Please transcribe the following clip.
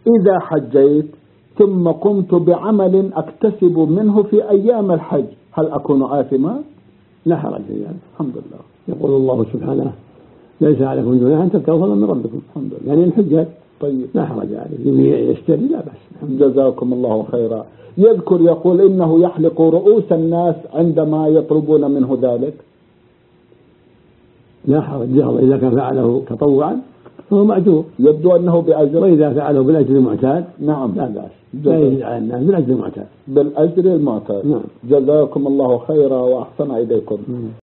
إذا حجيت ثم قمت بعمل أكتسب منه في أيام الحج هل أكون آثما؟ لا حرج في ذلك. الحمد لله. يقول الله سبحانه ليس عليكم جناح أن تبتغوا فضلا من ربكم. الحمد لله. يعني الحجاج طيب لا حرج عليه يشتري لا بأس. جزاكم الله خيرا. يذكر يقول إنه يحلق رؤوس الناس عندما يطلبون منه ذلك. لا حرج إذا كان فعله تطوعا فهو مأجور، يبدو أنه بأجر، وإذا فعله بالأجر المعتاد نعم لا بأس، لا يجب على الناس بالأجر المعتاد. بالأجر المعتاد. نعم. جزاكم الله خيرا وأحسن إليكم.